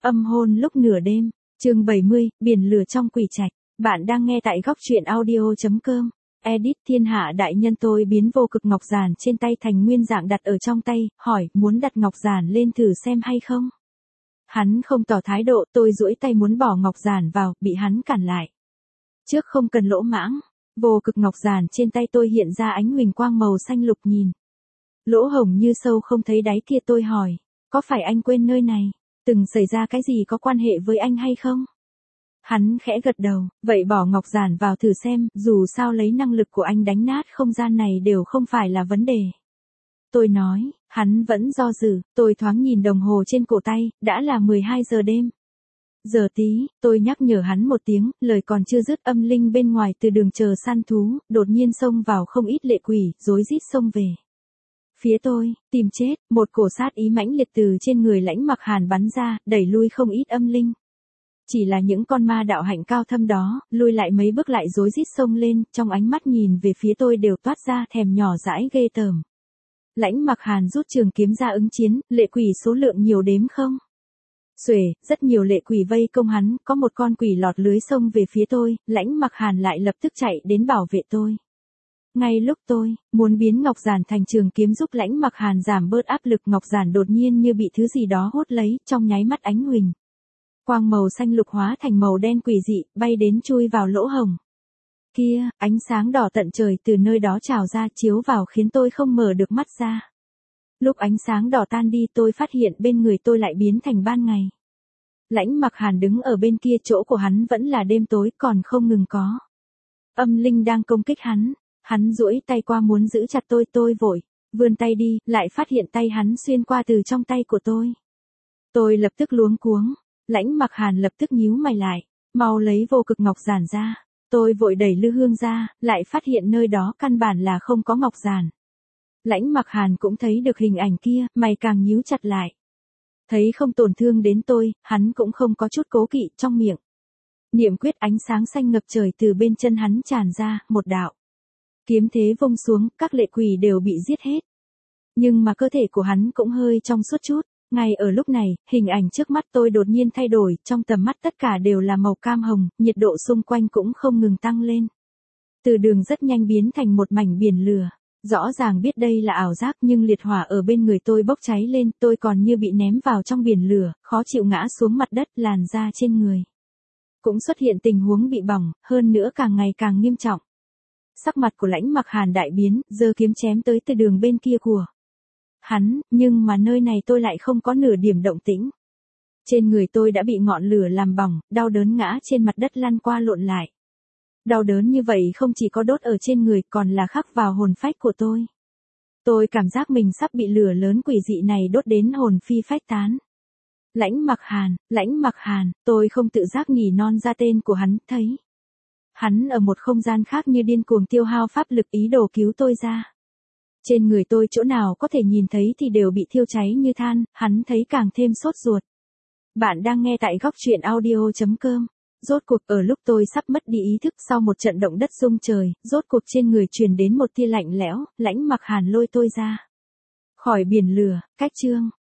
Âm hôn lúc nửa đêm, chương 70, biển lửa trong quỷ trạch. Bạn đang nghe tại góc truyện audio.com. Edit thiên hạ đại nhân. Tôi biến vô cực ngọc giản trên tay thành nguyên dạng đặt ở trong tay, hỏi muốn đặt ngọc giản lên thử xem hay không. Hắn không tỏ thái độ, tôi duỗi tay muốn bỏ ngọc giản vào, bị hắn cản lại. Trước không cần lỗ mãng, vô cực ngọc giản trên tay tôi hiện ra ánh huỳnh quang màu xanh lục nhìn. Lỗ hổng như sâu không thấy đáy kia. Tôi hỏi, có phải anh quên nơi này, từng xảy ra cái gì có quan hệ với anh hay không? Hắn khẽ gật đầu, vậy bỏ ngọc giản vào thử xem, dù sao lấy năng lực của anh đánh nát không gian này đều không phải là vấn đề. Tôi nói, hắn vẫn do dự, tôi thoáng nhìn đồng hồ trên cổ tay, đã là 12 giờ đêm. Giờ tí, tôi nhắc nhở hắn một tiếng, lời còn chưa dứt âm linh bên ngoài từ đường chờ săn thú, đột nhiên xông vào không ít lệ quỷ, rối rít xông về. Phía tôi, tìm chết, một cổ sát ý mãnh liệt từ trên người Lãnh Mặc Hàn bắn ra, đẩy lui không ít âm linh. Chỉ là những con ma đạo hạnh cao thâm đó, lui lại mấy bước lại rối rít xông lên, trong ánh mắt nhìn về phía tôi đều toát ra thèm nhỏ dãi ghê tởm. Lãnh Mặc Hàn rút trường kiếm ra ứng chiến, lệ quỷ số lượng nhiều đếm không? Xuể, rất nhiều lệ quỷ vây công hắn, có một con quỷ lọt lưới xông về phía tôi, Lãnh Mặc Hàn lại lập tức chạy đến bảo vệ tôi. Ngay lúc tôi muốn biến ngọc giản thành trường kiếm giúp Lãnh Mặc Hàn giảm bớt áp lực, ngọc giản đột nhiên như bị thứ gì đó hút lấy, trong nháy mắt ánh huỳnh quang màu xanh lục hóa thành màu đen quỷ dị, bay đến chui vào lỗ hổng. Kia, ánh sáng đỏ tận trời từ nơi đó trào ra chiếu vào khiến tôi không mở được mắt ra. Lúc ánh sáng đỏ tan đi tôi phát hiện bên người tôi lại biến thành ban ngày. Lãnh Mặc Hàn đứng ở bên kia, chỗ của hắn vẫn là đêm tối còn không ngừng có âm linh đang công kích hắn. Hắn duỗi tay qua muốn giữ chặt tôi vội vươn tay đi, lại phát hiện tay hắn xuyên qua từ trong tay của tôi. Tôi lập tức luống cuống, Lãnh Mặc Hàn lập tức nhíu mày lại, mau lấy vô cực ngọc giản ra. Tôi vội đẩy lư hương ra, lại phát hiện nơi đó căn bản là không có ngọc giản. Lãnh Mặc Hàn cũng thấy được hình ảnh kia, mày càng nhíu chặt lại. Thấy không tổn thương đến tôi, hắn cũng không có chút cố kỵ, trong miệng niệm quyết, ánh sáng xanh ngập trời từ bên chân hắn tràn ra, một đạo kiếm thế vung xuống, các lệ quỷ đều bị giết hết. Nhưng mà cơ thể của hắn cũng hơi trong suốt chút. Ngay ở lúc này, hình ảnh trước mắt tôi đột nhiên thay đổi, trong tầm mắt tất cả đều là màu cam hồng, nhiệt độ xung quanh cũng không ngừng tăng lên. Từ đường rất nhanh biến thành một mảnh biển lửa. Rõ ràng biết đây là ảo giác nhưng liệt hỏa ở bên người tôi bốc cháy lên, tôi còn như bị ném vào trong biển lửa, khó chịu ngã xuống mặt đất, làn da trên người cũng xuất hiện tình huống bị bỏng, hơn nữa càng ngày càng nghiêm trọng. Sắc mặt của Lãnh Mặc Hàn đại biến, giơ kiếm chém tới từ đường bên kia của hắn, nhưng mà nơi này tôi lại không có nửa điểm động tĩnh. Trên người tôi đã bị ngọn lửa làm bỏng, đau đớn ngã trên mặt đất lăn qua lộn lại. Đau đớn như vậy không chỉ có đốt ở trên người còn là khắc vào hồn phách của tôi. Tôi cảm giác mình sắp bị lửa lớn quỷ dị này đốt đến hồn phi phách tán. Lãnh Mặc Hàn, tôi không tự giác nỉ non ra tên của hắn, thấy hắn ở một không gian khác như điên cuồng tiêu hao pháp lực ý đồ cứu tôi ra. Trên người tôi chỗ nào có thể nhìn thấy thì đều bị thiêu cháy như than, hắn thấy càng thêm sốt ruột. Bạn đang nghe tại góc truyện audio.com. Rốt cuộc ở lúc tôi sắp mất đi ý thức sau một trận động đất rung trời, rốt cuộc trên người truyền đến một tia lạnh lẽo, Lãnh Mặc Hàn lôi tôi ra khỏi biển lửa, cách chương